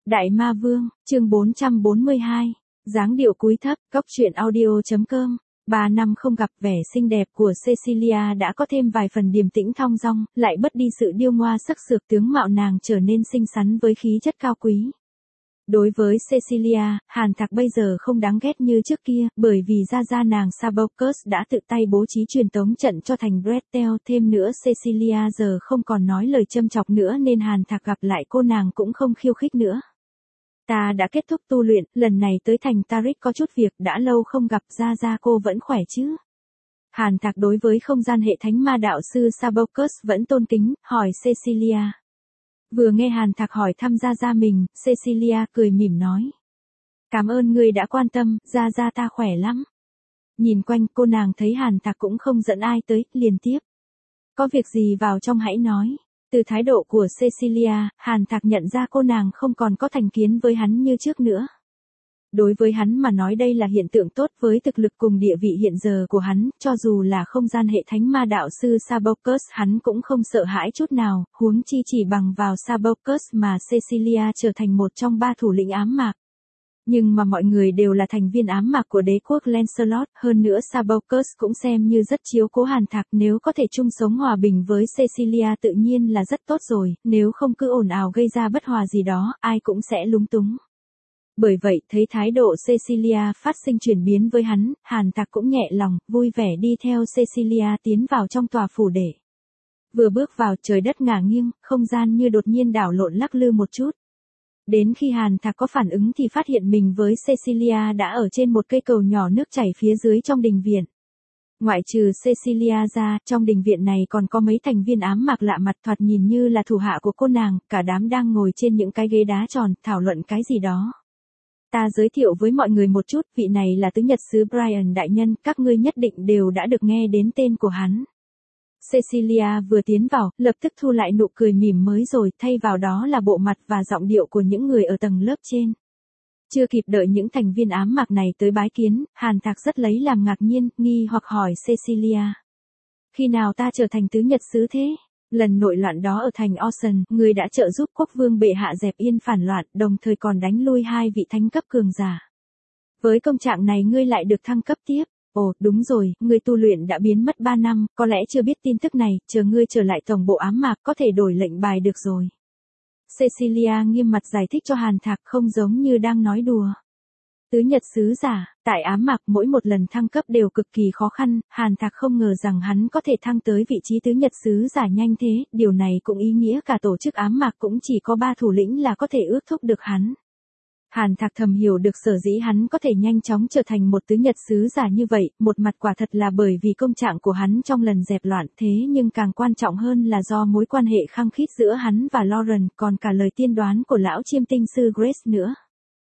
Đại Ma Vương, chương 442, dáng điệu cúi thấp, góc truyện audio.com. 3 năm không gặp, vẻ xinh đẹp của Cecilia đã có thêm vài phần điềm tĩnh thong dong, lại bớt đi sự điêu ngoa sắc sược, tướng mạo nàng trở nên xinh xắn với khí chất cao quý. Đối với Cecilia, Hàn Thạc bây giờ không đáng ghét như trước kia, bởi vì gia nàng Sabocus đã tự tay bố trí truyền tống trận cho thành Bretel, thêm nữa Cecilia giờ không còn nói lời châm chọc nữa nên Hàn Thạc gặp lại cô nàng cũng không khiêu khích nữa. Ta đã kết thúc tu luyện, lần này tới thành Tarik có chút việc, đã lâu không gặp, gia cô vẫn khỏe chứ? Hàn Thạc đối với không gian hệ thánh ma đạo sư Sabocus vẫn tôn kính, hỏi Cecilia. Vừa nghe Hàn Thạc hỏi thăm gia mình, Cecilia cười mỉm nói. Cảm ơn ngươi đã quan tâm, gia ta khỏe lắm. Nhìn quanh, cô nàng thấy Hàn Thạc cũng không dẫn ai tới, liền tiếp. Có việc gì vào trong hãy nói. Từ thái độ của Cecilia, Hàn Thạc nhận ra cô nàng không còn có thành kiến với hắn như trước nữa. Đối với hắn mà nói đây là hiện tượng tốt, với thực lực cùng địa vị hiện giờ của hắn, cho dù là không gian hệ thánh ma đạo sư Sabocus hắn cũng không sợ hãi chút nào, huống chi chỉ bằng vào Sabocus mà Cecilia trở thành một trong 3 thủ lĩnh ám mạc. Nhưng mà mọi người đều là thành viên ám mạc của đế quốc Lancelot, hơn nữa Sabocus cũng xem như rất chiếu cố Hàn Thạc, nếu có thể chung sống hòa bình với Cecilia tự nhiên là rất tốt rồi, nếu không cứ ồn ào gây ra bất hòa gì đó, ai cũng sẽ lúng túng. Bởi vậy, thấy thái độ Cecilia phát sinh chuyển biến với hắn, Hàn Thạc cũng nhẹ lòng, vui vẻ đi theo Cecilia tiến vào trong tòa phủ để. Vừa bước vào, trời đất ngả nghiêng, không gian như đột nhiên đảo lộn lắc lư một chút. Đến khi Hàn Thạc có phản ứng thì phát hiện mình với Cecilia đã ở trên một cây cầu nhỏ nước chảy phía dưới trong đình viện. Ngoại trừ Cecilia ra, trong đình viện này còn có mấy thành viên ám mạc lạ mặt, thoạt nhìn như là thủ hạ của cô nàng, cả đám đang ngồi trên những cái ghế đá tròn, thảo luận cái gì đó. Ta giới thiệu với mọi người một chút, vị này là tứ nhật sứ Brian đại nhân, các ngươi nhất định đều đã được nghe đến tên của hắn. Cecilia vừa tiến vào, lập tức thu lại nụ cười mỉm mới rồi, thay vào đó là bộ mặt và giọng điệu của những người ở tầng lớp trên. Chưa kịp đợi những thành viên ám mạc này tới bái kiến, Hàn Thạc rất lấy làm ngạc nhiên, nghi hoặc hỏi Cecilia. Khi nào ta trở thành tứ nhật sứ thế? Lần nội loạn đó ở thành Ocean, ngươi đã trợ giúp quốc vương bệ hạ dẹp yên phản loạn, đồng thời còn đánh lui 2 vị thánh cấp cường giả. Với công trạng này ngươi lại được thăng cấp tiếp. Ồ, đúng rồi, ngươi tu luyện đã biến mất 3 năm, có lẽ chưa biết tin tức này, chờ ngươi trở lại tổng bộ ám mạc có thể đổi lệnh bài được rồi. Cecilia nghiêm mặt giải thích cho Hàn Thạc, không giống như đang nói đùa. Tứ nhật sứ giả, tại ám mạc mỗi một lần thăng cấp đều cực kỳ khó khăn, Hàn Thạc không ngờ rằng hắn có thể thăng tới vị trí tứ nhật sứ giả nhanh thế, điều này cũng ý nghĩa cả tổ chức ám mạc cũng chỉ có 3 thủ lĩnh là có thể ước thúc được hắn. Hàn Thạc thầm hiểu được sở dĩ hắn có thể nhanh chóng trở thành một tứ nhật sứ giả như vậy, một mặt quả thật là bởi vì công trạng của hắn trong lần dẹp loạn, thế nhưng càng quan trọng hơn là do mối quan hệ khăng khít giữa hắn và Lauren, còn cả lời tiên đoán của lão chiêm tinh sư Grace nữa.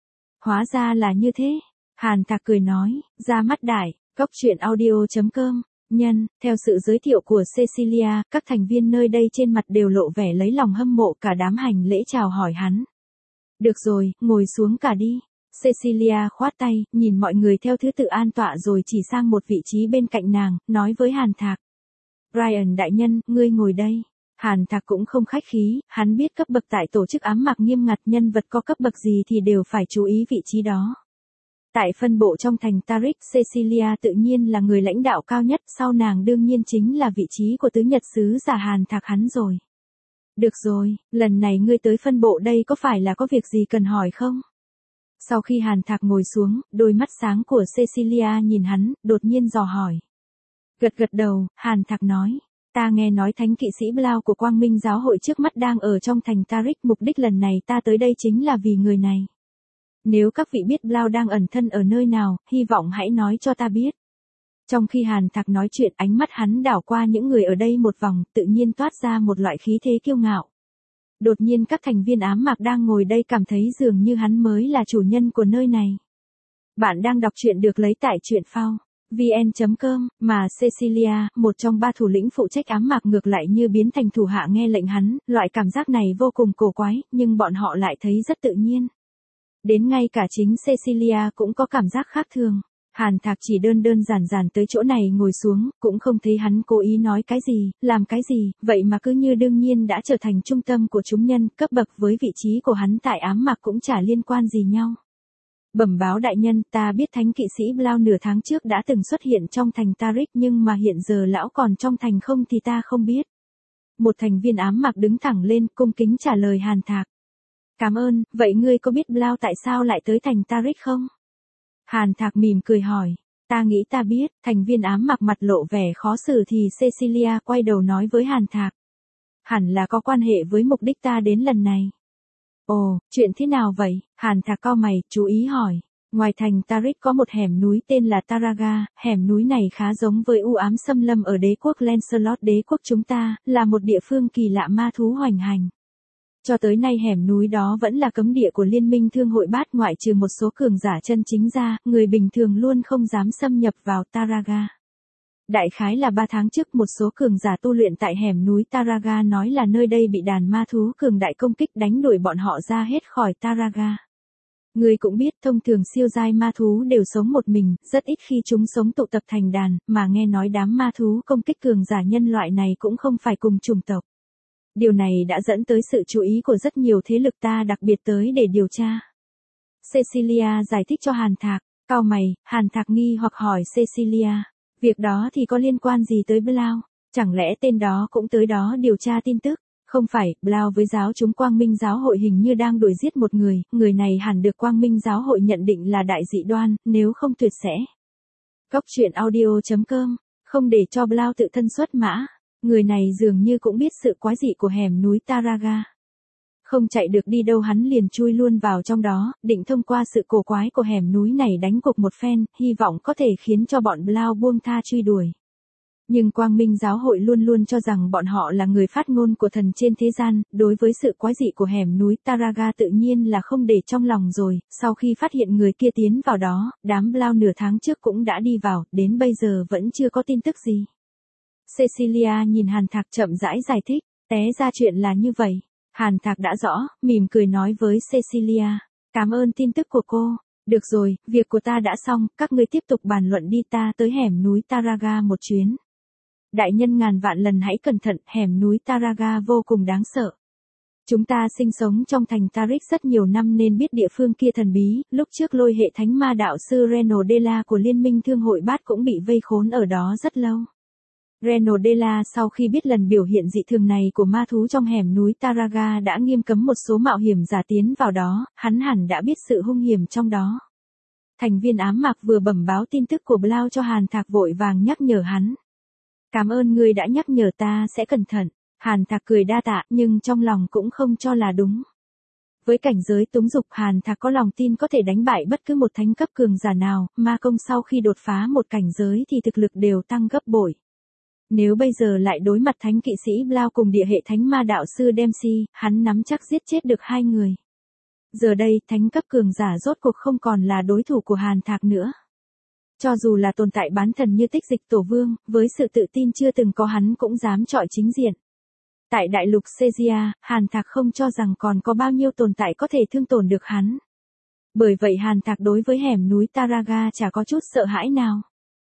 Hóa ra là như thế. Hàn Thạc cười nói, ra mắt đại, góc truyện audio.com. Nhân, theo sự giới thiệu của Cecilia, các thành viên nơi đây trên mặt đều lộ vẻ lấy lòng hâm mộ, cả đám hành lễ chào hỏi hắn. Được rồi, ngồi xuống cả đi. Cecilia khoát tay, nhìn mọi người theo thứ tự an tọa rồi chỉ sang một vị trí bên cạnh nàng, nói với Hàn Thạc. Brian đại nhân, ngươi ngồi đây. Hàn Thạc cũng không khách khí, hắn biết cấp bậc tại tổ chức ám mạc nghiêm ngặt, nhân vật có cấp bậc gì thì đều phải chú ý vị trí đó. Tại phân bộ trong thành Tarik, Cecilia tự nhiên là người lãnh đạo cao nhất, sau nàng đương nhiên chính là vị trí của tứ nhật sứ giả Hàn Thạc hắn rồi. Được rồi, lần này ngươi tới phân bộ đây có phải là có việc gì cần hỏi không? Sau khi Hàn Thạc ngồi xuống, đôi mắt sáng của Cecilia nhìn hắn, đột nhiên dò hỏi. Gật đầu, Hàn Thạc nói. Ta nghe nói thánh kỵ sĩ Blau của Quang Minh giáo hội trước mắt đang ở trong thành Tarik, mục đích lần này ta tới đây chính là vì người này. Nếu các vị biết Blau đang ẩn thân ở nơi nào, hy vọng hãy nói cho ta biết. Trong khi Hàn Thạc nói chuyện, ánh mắt hắn đảo qua những người ở đây một vòng, tự nhiên toát ra một loại khí thế kiêu ngạo. Đột nhiên các thành viên ám mạc đang ngồi đây cảm thấy dường như hắn mới là chủ nhân của nơi này. Bạn đang đọc truyện được lấy tại truyện vn.com, mà Cecilia, một trong 3 thủ lĩnh phụ trách ám mạc ngược lại như biến thành thủ hạ nghe lệnh hắn, loại cảm giác này vô cùng cổ quái, nhưng bọn họ lại thấy rất tự nhiên. Đến ngay cả chính Cecilia cũng có cảm giác khác thường. Hàn Thạc chỉ đơn đơn giản giản tới chỗ này ngồi xuống, cũng không thấy hắn cố ý nói cái gì, làm cái gì, vậy mà cứ như đương nhiên đã trở thành trung tâm của chúng nhân, cấp bậc với vị trí của hắn tại ám mạc cũng chả liên quan gì nhau. Bẩm báo đại nhân, ta biết thánh kỵ sĩ Blau nửa tháng trước đã từng xuất hiện trong thành Taric nhưng mà hiện giờ lão còn trong thành không thì ta không biết. Một thành viên ám mạc đứng thẳng lên, cung kính trả lời Hàn Thạc. Cảm ơn, vậy ngươi có biết Blau tại sao lại tới thành Taric không? Hàn Thạc mỉm cười hỏi, ta nghĩ ta biết, thành viên ám mạc mặt lộ vẻ khó xử thì Cecilia quay đầu nói với Hàn Thạc. Hẳn là có quan hệ với mục đích ta đến lần này. Ồ, chuyện thế nào vậy? Hàn Thạc cau mày, chú ý hỏi. Ngoài thành Taric có một hẻm núi tên là Taraga, hẻm núi này khá giống với u ám xâm lâm ở đế quốc Lancelot đế quốc chúng ta, là một địa phương kỳ lạ ma thú hoành hành. Cho tới nay hẻm núi đó vẫn là cấm địa của Liên minh Thương hội Bát ngoại trừ một số cường giả chân chính ra, người bình thường luôn không dám xâm nhập vào Taraga. Đại khái là 3 tháng trước một số cường giả tu luyện tại hẻm núi Taraga nói là nơi đây bị đàn ma thú cường đại công kích đánh đuổi bọn họ ra hết khỏi Taraga. Người cũng biết thông thường siêu giai ma thú đều sống một mình, rất ít khi chúng sống tụ tập thành đàn, mà nghe nói đám ma thú công kích cường giả nhân loại này cũng không phải cùng chủng tộc. Điều này đã dẫn tới sự chú ý của rất nhiều thế lực ta đặc biệt tới để điều tra. Cecilia giải thích cho Hàn Thạc, cau mày, Hàn Thạc nghi hoặc hỏi Cecilia, việc đó thì có liên quan gì tới Blau? Chẳng lẽ tên đó cũng tới đó điều tra tin tức? Không phải, Blau với giáo chúng Quang Minh giáo hội hình như đang đuổi giết một người này hẳn được Quang Minh giáo hội nhận định là đại dị đoan, nếu không tuyệt sẽ. Góc truyện audio.com, không để cho Blau tự thân xuất mã. Người này dường như cũng biết sự quái dị của hẻm núi Taraga. Không chạy được đi đâu hắn liền chui luôn vào trong đó, định thông qua sự cổ quái của hẻm núi này đánh cục một phen, hy vọng có thể khiến cho bọn Blau buông tha truy đuổi. Nhưng Quang Minh giáo hội luôn luôn cho rằng bọn họ là người phát ngôn của thần trên thế gian, đối với sự quái dị của hẻm núi Taraga tự nhiên là không để trong lòng rồi, sau khi phát hiện người kia tiến vào đó, đám Blau nửa tháng trước cũng đã đi vào, đến bây giờ vẫn chưa có tin tức gì. Cecilia nhìn Hàn Thạc chậm rãi giải thích, té ra chuyện là như vậy. Hàn Thạc đã rõ, mỉm cười nói với Cecilia, cảm ơn tin tức của cô. Được rồi, việc của ta đã xong, các ngươi tiếp tục bàn luận đi, ta tới hẻm núi Taraga một chuyến. Đại nhân ngàn vạn lần hãy cẩn thận, hẻm núi Taraga vô cùng đáng sợ. Chúng ta sinh sống trong thành Taric rất nhiều năm nên biết địa phương kia thần bí, lúc trước lôi hệ thánh ma đạo sư Reno Della của Liên minh Thương hội Bát cũng bị vây khốn ở đó rất lâu. Reno Della sau khi biết lần biểu hiện dị thường này của ma thú trong hẻm núi Taraga đã nghiêm cấm một số mạo hiểm giả tiến vào đó, hắn hẳn đã biết sự hung hiểm trong đó. Thành viên ám mạc vừa bẩm báo tin tức của Blau cho Hàn Thạc vội vàng nhắc nhở hắn. Cảm ơn ngươi đã nhắc nhở, ta sẽ cẩn thận. Hàn Thạc cười đa tạ nhưng trong lòng cũng không cho là đúng. Với cảnh giới túng dục Hàn Thạc có lòng tin có thể đánh bại bất cứ một thánh cấp cường giả nào, ma công sau khi đột phá một cảnh giới thì thực lực đều tăng gấp bội. Nếu bây giờ lại đối mặt thánh kỵ sĩ Blau cùng địa hệ thánh ma đạo sư Dempsey, hắn nắm chắc giết chết được hai người. Giờ đây, thánh cấp cường giả rốt cuộc không còn là đối thủ của Hàn Thạc nữa. Cho dù là tồn tại bán thần như Tích Dịch Tổ Vương, với sự tự tin chưa từng có hắn cũng dám chọi chính diện. Tại đại lục Caesarea, Hàn Thạc không cho rằng còn có bao nhiêu tồn tại có thể thương tổn được hắn. Bởi vậy Hàn Thạc đối với hẻm núi Taraga chả có chút sợ hãi nào.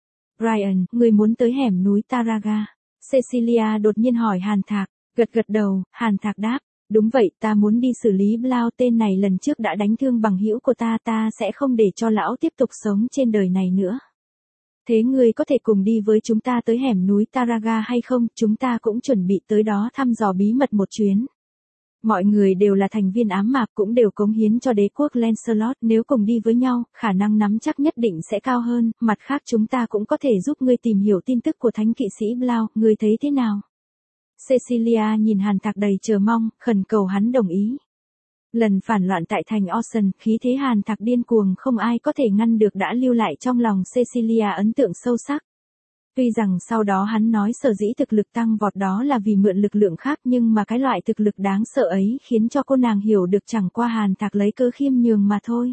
Brian, người muốn tới hẻm núi Taraga? Cecilia đột nhiên hỏi Hàn Thạc, gật gật đầu, Hàn Thạc đáp, đúng vậy, ta muốn đi xử lý Blau, tên này lần trước đã đánh thương bằng hữu của ta sẽ không để cho lão tiếp tục sống trên đời này nữa. Thế ngươi có thể cùng đi với chúng ta tới hẻm núi Taraga hay không, chúng ta cũng chuẩn bị tới đó thăm dò bí mật một chuyến. Mọi người đều là thành viên ám mạc cũng đều cống hiến cho đế quốc Lancelot, nếu cùng đi với nhau, khả năng nắm chắc nhất định sẽ cao hơn, mặt khác chúng ta cũng có thể giúp ngươi tìm hiểu tin tức của thánh kỵ sĩ Blau, ngươi thấy thế nào? Cecilia nhìn Hàn Thạc đầy chờ mong, khẩn cầu hắn đồng ý. Lần phản loạn tại thành Ocean, khí thế Hàn Thạc điên cuồng không ai có thể ngăn được đã lưu lại trong lòng Cecilia ấn tượng sâu sắc. Tuy rằng sau đó hắn nói sở dĩ thực lực tăng vọt đó là vì mượn lực lượng khác nhưng mà cái loại thực lực đáng sợ ấy khiến cho cô nàng hiểu được chẳng qua Hàn Thạc lấy cơ khiêm nhường mà thôi.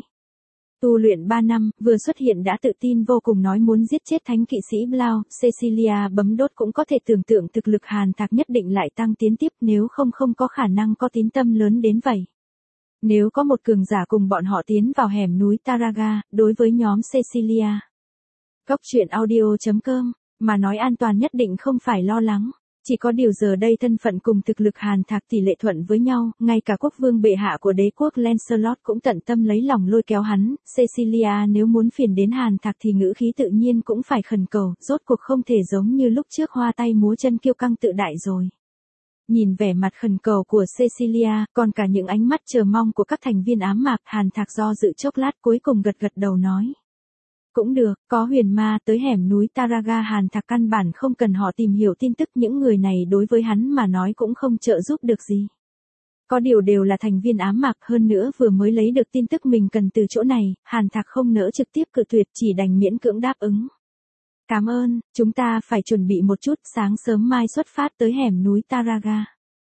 Tu luyện 3 năm, vừa xuất hiện đã tự tin vô cùng nói muốn giết chết thánh kỵ sĩ Blau, Cecilia bấm đốt cũng có thể tưởng tượng thực lực Hàn Thạc nhất định lại tăng tiến tiếp nếu không có khả năng có tín tâm lớn đến vậy. Nếu có một cường giả cùng bọn họ tiến vào hẻm núi Taraga, đối với nhóm Cecilia, Góc truyện audio.com, mà nói an toàn nhất định không phải lo lắng. Chỉ có điều giờ đây thân phận cùng thực lực Hàn Thạc tỷ lệ thuận với nhau, ngay cả quốc vương bệ hạ của đế quốc Lancelot cũng tận tâm lấy lòng lôi kéo hắn, Cecilia nếu muốn phiền đến Hàn Thạc thì ngữ khí tự nhiên cũng phải khẩn cầu, rốt cuộc không thể giống như lúc trước hoa tay múa chân kiêu căng tự đại rồi. Nhìn vẻ mặt khẩn cầu của Cecilia, còn cả những ánh mắt chờ mong của các thành viên ám mạc, Hàn Thạc do dự chốc lát cuối cùng gật gật đầu nói. Cũng được, có huyền ma tới hẻm núi Taraga. Hàn Thạc căn bản không cần họ tìm hiểu tin tức, những người này đối với hắn mà nói cũng không trợ giúp được gì. Có điều đều là thành viên ám mạc, hơn nữa vừa mới lấy được tin tức mình cần từ chỗ này, Hàn Thạc không nỡ trực tiếp cự tuyệt, chỉ đành miễn cưỡng đáp ứng. Cảm ơn, chúng ta phải chuẩn bị một chút, sáng sớm mai xuất phát tới hẻm núi Taraga.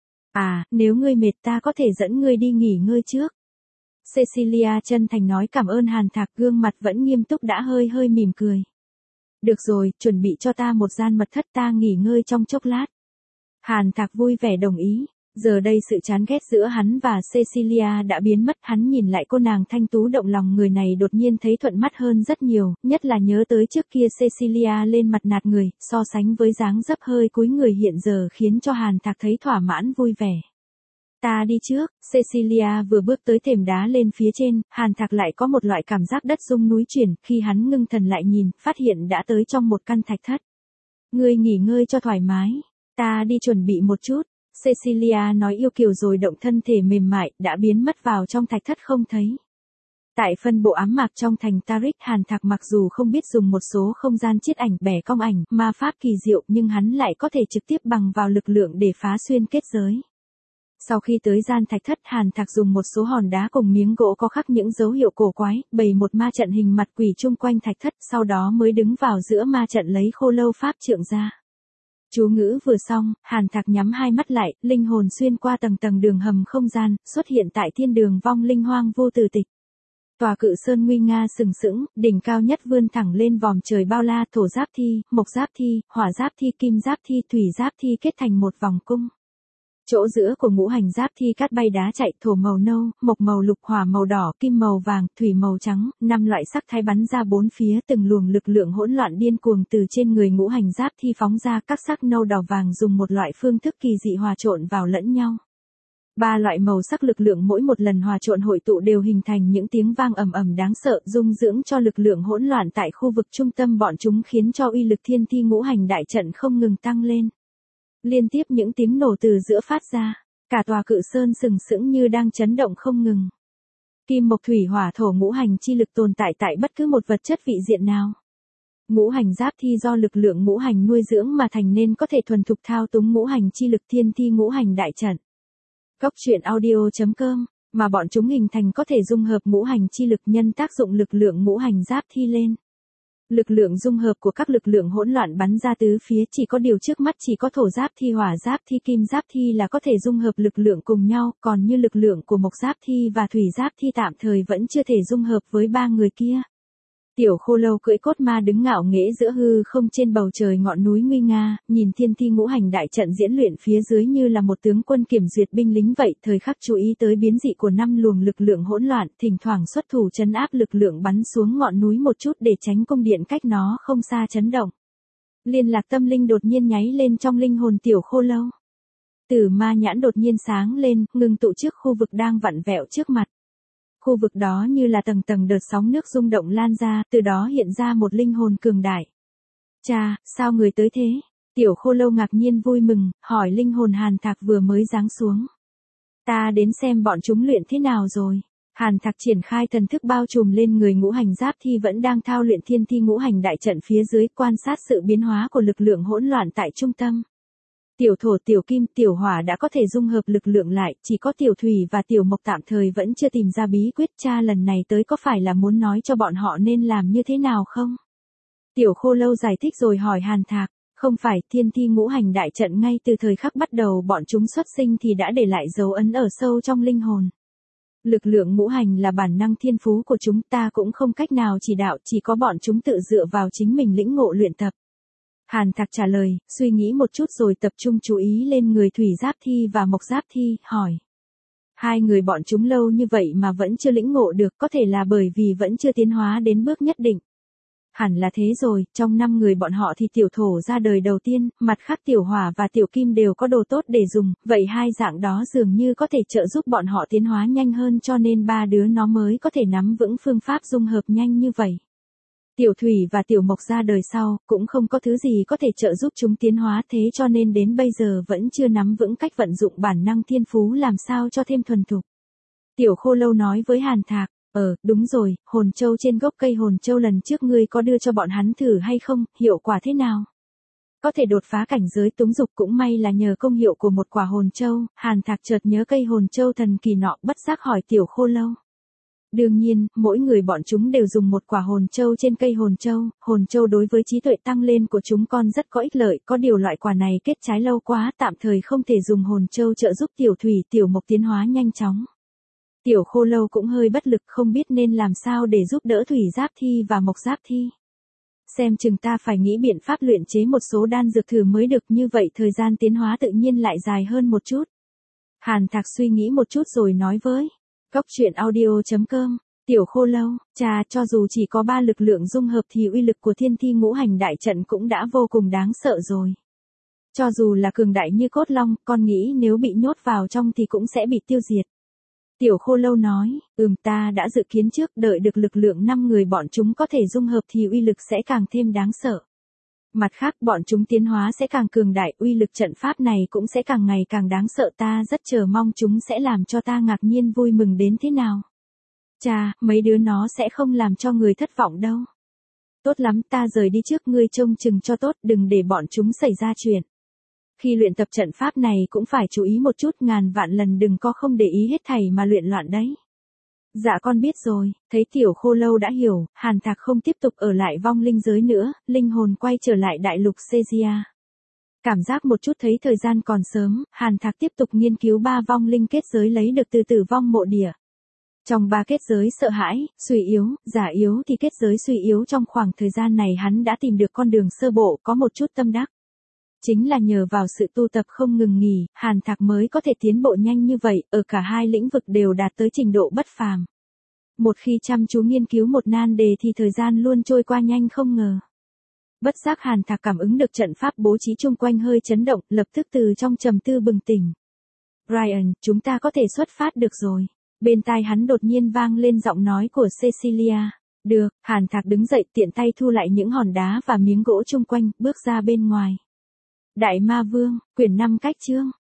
À, nếu ngươi mệt ta có thể dẫn ngươi đi nghỉ ngơi trước. Cecilia chân thành nói cảm ơn Hàn Thạc, gương mặt vẫn nghiêm túc đã hơi hơi mỉm cười. Được rồi, chuẩn bị cho ta một gian mật thất, ta nghỉ ngơi trong chốc lát. Hàn Thạc vui vẻ đồng ý. Giờ đây sự chán ghét giữa hắn và Cecilia đã biến mất, hắn nhìn lại cô nàng thanh tú động lòng người này đột nhiên thấy thuận mắt hơn rất nhiều, nhất là nhớ tới trước kia Cecilia lên mặt nạt người, so sánh với dáng dấp hơi cúi người hiện giờ khiến cho Hàn Thạc thấy thỏa mãn vui vẻ. Ta đi trước. Cecilia vừa bước tới thềm đá lên phía trên, Hàn Thạc lại có một loại cảm giác đất rung núi chuyển, khi hắn ngưng thần lại nhìn, phát hiện đã tới trong một căn thạch thất. Ngươi nghỉ ngơi cho thoải mái, ta đi chuẩn bị một chút. Cecilia nói yêu kiều rồi động thân thể mềm mại, đã biến mất vào trong thạch thất không thấy. Tại phân bộ ám mạc trong thành Tarik, Hàn Thạc mặc dù không biết dùng một số không gian chiết ảnh, bẻ cong ảnh, ma pháp kỳ diệu, nhưng hắn lại có thể trực tiếp bằng vào lực lượng để phá xuyên kết giới. Sau khi tới gian thạch thất, Hàn Thạc dùng một số hòn đá cùng miếng gỗ có khắc những dấu hiệu cổ quái, bày một ma trận hình mặt quỷ chung quanh thạch thất, sau đó mới đứng vào giữa ma trận lấy khô lâu pháp trượng ra. Chú ngữ vừa xong, Hàn Thạc nhắm hai mắt lại, linh hồn xuyên qua tầng tầng đường hầm không gian, xuất hiện tại thiên đường vong linh hoang vô tử tịch. Tòa cự sơn nguy nga sừng sững, đỉnh cao nhất vươn thẳng lên vòm trời bao la, thổ giáp thi, mộc giáp thi, hỏa giáp thi, kim giáp thi, thủy giáp thi kết thành một vòng cung. Chỗ giữa của ngũ hành giáp thi cát bay đá chạy, thổ màu nâu, mộc màu lục, hỏa màu đỏ, kim màu vàng, thủy màu trắng, 5 loại sắc thái bắn ra bốn phía, từng luồng lực lượng hỗn loạn điên cuồng từ trên người ngũ hành giáp thi phóng ra, các sắc nâu đỏ vàng dùng một loại phương thức kỳ dị hòa trộn vào lẫn nhau. 3 loại màu sắc lực lượng mỗi một lần hòa trộn hội tụ đều hình thành những tiếng vang ầm ầm đáng sợ, dung dưỡng cho lực lượng hỗn loạn tại khu vực trung tâm bọn chúng, khiến cho uy lực thiên thi ngũ hành đại trận không ngừng tăng lên. Liên tiếp những tiếng nổ từ giữa phát ra, cả tòa cự sơn sừng sững như đang chấn động không ngừng. Kim mộc thủy hỏa thổ ngũ hành chi lực tồn tại tại bất cứ một vật chất vị diện nào. Ngũ hành giáp thi do lực lượng ngũ hành nuôi dưỡng mà thành nên có thể thuần thục thao túng ngũ hành chi lực thiên thi ngũ hành đại trận. Góc truyện audio.com, mà bọn chúng hình thành có thể dung hợp ngũ hành chi lực nhân tác dụng lực lượng ngũ hành giáp thi lên. Lực lượng dung hợp của các lực lượng hỗn loạn bắn ra tứ phía, chỉ có điều trước mắt chỉ có thổ giáp thi, hỏa giáp thi, kim giáp thi là có thể dung hợp lực lượng cùng nhau, còn như lực lượng của mộc giáp thi và thủy giáp thi tạm thời vẫn chưa thể dung hợp với 3 người kia. Tiểu khô lâu cưỡi cốt ma đứng ngạo nghễ giữa hư không trên bầu trời ngọn núi nguy nga, nhìn thiên thi ngũ hành đại trận diễn luyện phía dưới như là một tướng quân kiểm duyệt binh lính vậy, thời khắc chú ý tới biến dị của 5 luồng lực lượng hỗn loạn, thỉnh thoảng xuất thủ trấn áp lực lượng bắn xuống ngọn núi một chút để tránh cung điện cách nó không xa chấn động. Liên lạc tâm linh đột nhiên nháy lên trong linh hồn tiểu khô lâu. Tử ma nhãn đột nhiên sáng lên, ngừng tụ trước khu vực đang vặn vẹo trước mặt. Khu vực đó như là tầng tầng đợt sóng nước rung động lan ra, từ đó hiện ra một linh hồn cường đại. Cha, sao người tới thế? Tiểu khô lâu ngạc nhiên vui mừng, hỏi linh hồn Hàn Thạc vừa mới giáng xuống. Ta đến xem bọn chúng luyện thế nào rồi. Hàn Thạc triển khai thần thức bao trùm lên người ngũ hành giáp thi vẫn đang thao luyện thiên thi ngũ hành đại trận phía dưới, quan sát sự biến hóa của lực lượng hỗn loạn tại trung tâm. Tiểu thổ, tiểu kim, tiểu hỏa đã có thể dung hợp lực lượng lại, chỉ có tiểu thủy và tiểu mộc tạm thời vẫn chưa tìm ra bí quyết. Cha lần này tới có phải là muốn nói cho bọn họ nên làm như thế nào không? Tiểu khô lâu giải thích rồi hỏi Hàn Thạc. Không phải, thiên thi ngũ hành đại trận ngay từ thời khắc bắt đầu bọn chúng xuất sinh thì đã để lại dấu ấn ở sâu trong linh hồn. Lực lượng ngũ hành là bản năng thiên phú của chúng ta, cũng không cách nào chỉ đạo, chỉ có bọn chúng tự dựa vào chính mình lĩnh ngộ luyện tập. Hàn Thạc trả lời, suy nghĩ một chút rồi tập trung chú ý lên người thủy giáp thi và mộc giáp thi, hỏi. 2 người bọn chúng lâu như vậy mà vẫn chưa lĩnh ngộ được, có thể là bởi vì vẫn chưa tiến hóa đến bước nhất định. Hẳn là thế rồi, trong 5 người bọn họ thì tiểu thổ ra đời đầu tiên, mặt khác tiểu hỏa và tiểu kim đều có đồ tốt để dùng, vậy hai dạng đó dường như có thể trợ giúp bọn họ tiến hóa nhanh hơn cho nên ba đứa nó mới có thể nắm vững phương pháp dung hợp nhanh như vậy. Tiểu thủy và tiểu mộc ra đời sau, cũng không có thứ gì có thể trợ giúp chúng tiến hóa thế cho nên đến bây giờ vẫn chưa nắm vững cách vận dụng bản năng thiên phú làm sao cho thêm thuần thục. Tiểu khô lâu nói với Hàn Thạc, đúng rồi, hồn châu trên gốc cây hồn châu lần trước ngươi có đưa cho bọn hắn thử hay không, hiệu quả thế nào? Có thể đột phá cảnh giới túng dục cũng may là nhờ công hiệu của một quả hồn châu, Hàn Thạc chợt nhớ cây hồn châu thần kỳ nọ bất giác hỏi tiểu khô lâu. Đương nhiên, mỗi người bọn chúng đều dùng một quả hồn châu trên cây hồn châu đối với trí tuệ tăng lên của chúng con rất có ích lợi, có điều loại quả này kết trái lâu quá tạm thời không thể dùng hồn châu trợ giúp tiểu thủy tiểu mộc tiến hóa nhanh chóng. Tiểu khô lâu cũng hơi bất lực không biết nên làm sao để giúp đỡ thủy giáp thi và mộc giáp thi. Xem chừng ta phải nghĩ biện pháp luyện chế một số đan dược thử mới được như vậy thời gian tiến hóa tự nhiên lại dài hơn một chút. Hàn Thạc suy nghĩ một chút rồi nói với Góc.audio.com, tiểu khô lâu, cha cho dù chỉ có 3 lực lượng dung hợp thì uy lực của thiên thi ngũ hành đại trận cũng đã vô cùng đáng sợ rồi. Cho dù là cường đại như cốt long, con nghĩ nếu bị nhốt vào trong thì cũng sẽ bị tiêu diệt. Tiểu khô lâu nói, ta đã dự kiến trước đợi được lực lượng 5 người bọn chúng có thể dung hợp thì uy lực sẽ càng thêm đáng sợ. Mặt khác bọn chúng tiến hóa sẽ càng cường đại, uy lực trận pháp này cũng sẽ càng ngày càng đáng sợ ta rất chờ mong chúng sẽ làm cho ta ngạc nhiên vui mừng đến thế nào. Chà, mấy đứa nó sẽ không làm cho người thất vọng đâu. Tốt lắm ta rời đi trước ngươi trông chừng cho tốt đừng để bọn chúng xảy ra chuyện. Khi luyện tập trận pháp này cũng phải chú ý một chút ngàn vạn lần đừng có không để ý hết thảy mà luyện loạn đấy. Dạ con biết rồi, thấy tiểu khô lâu đã hiểu, Hàn Thạc không tiếp tục ở lại vong linh giới nữa, linh hồn quay trở lại đại lục Caesarea. Cảm giác một chút thấy thời gian còn sớm, Hàn Thạc tiếp tục nghiên cứu 3 vong linh kết giới lấy được từ tử vong mộ địa. Trong 3 kết giới sợ hãi, suy yếu, giả yếu thì kết giới suy yếu trong khoảng thời gian này hắn đã tìm được con đường sơ bộ có một chút tâm đắc. Chính là nhờ vào sự tu tập không ngừng nghỉ, Hàn Thạc mới có thể tiến bộ nhanh như vậy, ở cả hai lĩnh vực đều đạt tới trình độ bất phàm. Một khi chăm chú nghiên cứu một nan đề thì thời gian luôn trôi qua nhanh không ngờ. Bất giác Hàn Thạc cảm ứng được trận pháp bố trí chung quanh hơi chấn động, lập tức từ trong trầm tư bừng tỉnh. Brian, chúng ta có thể xuất phát được rồi. Bên tai hắn đột nhiên vang lên giọng nói của Cecilia. Được, Hàn Thạc đứng dậy tiện tay thu lại những hòn đá và miếng gỗ chung quanh, bước ra bên ngoài. Đại Ma Vương, quyển 5 cách chương.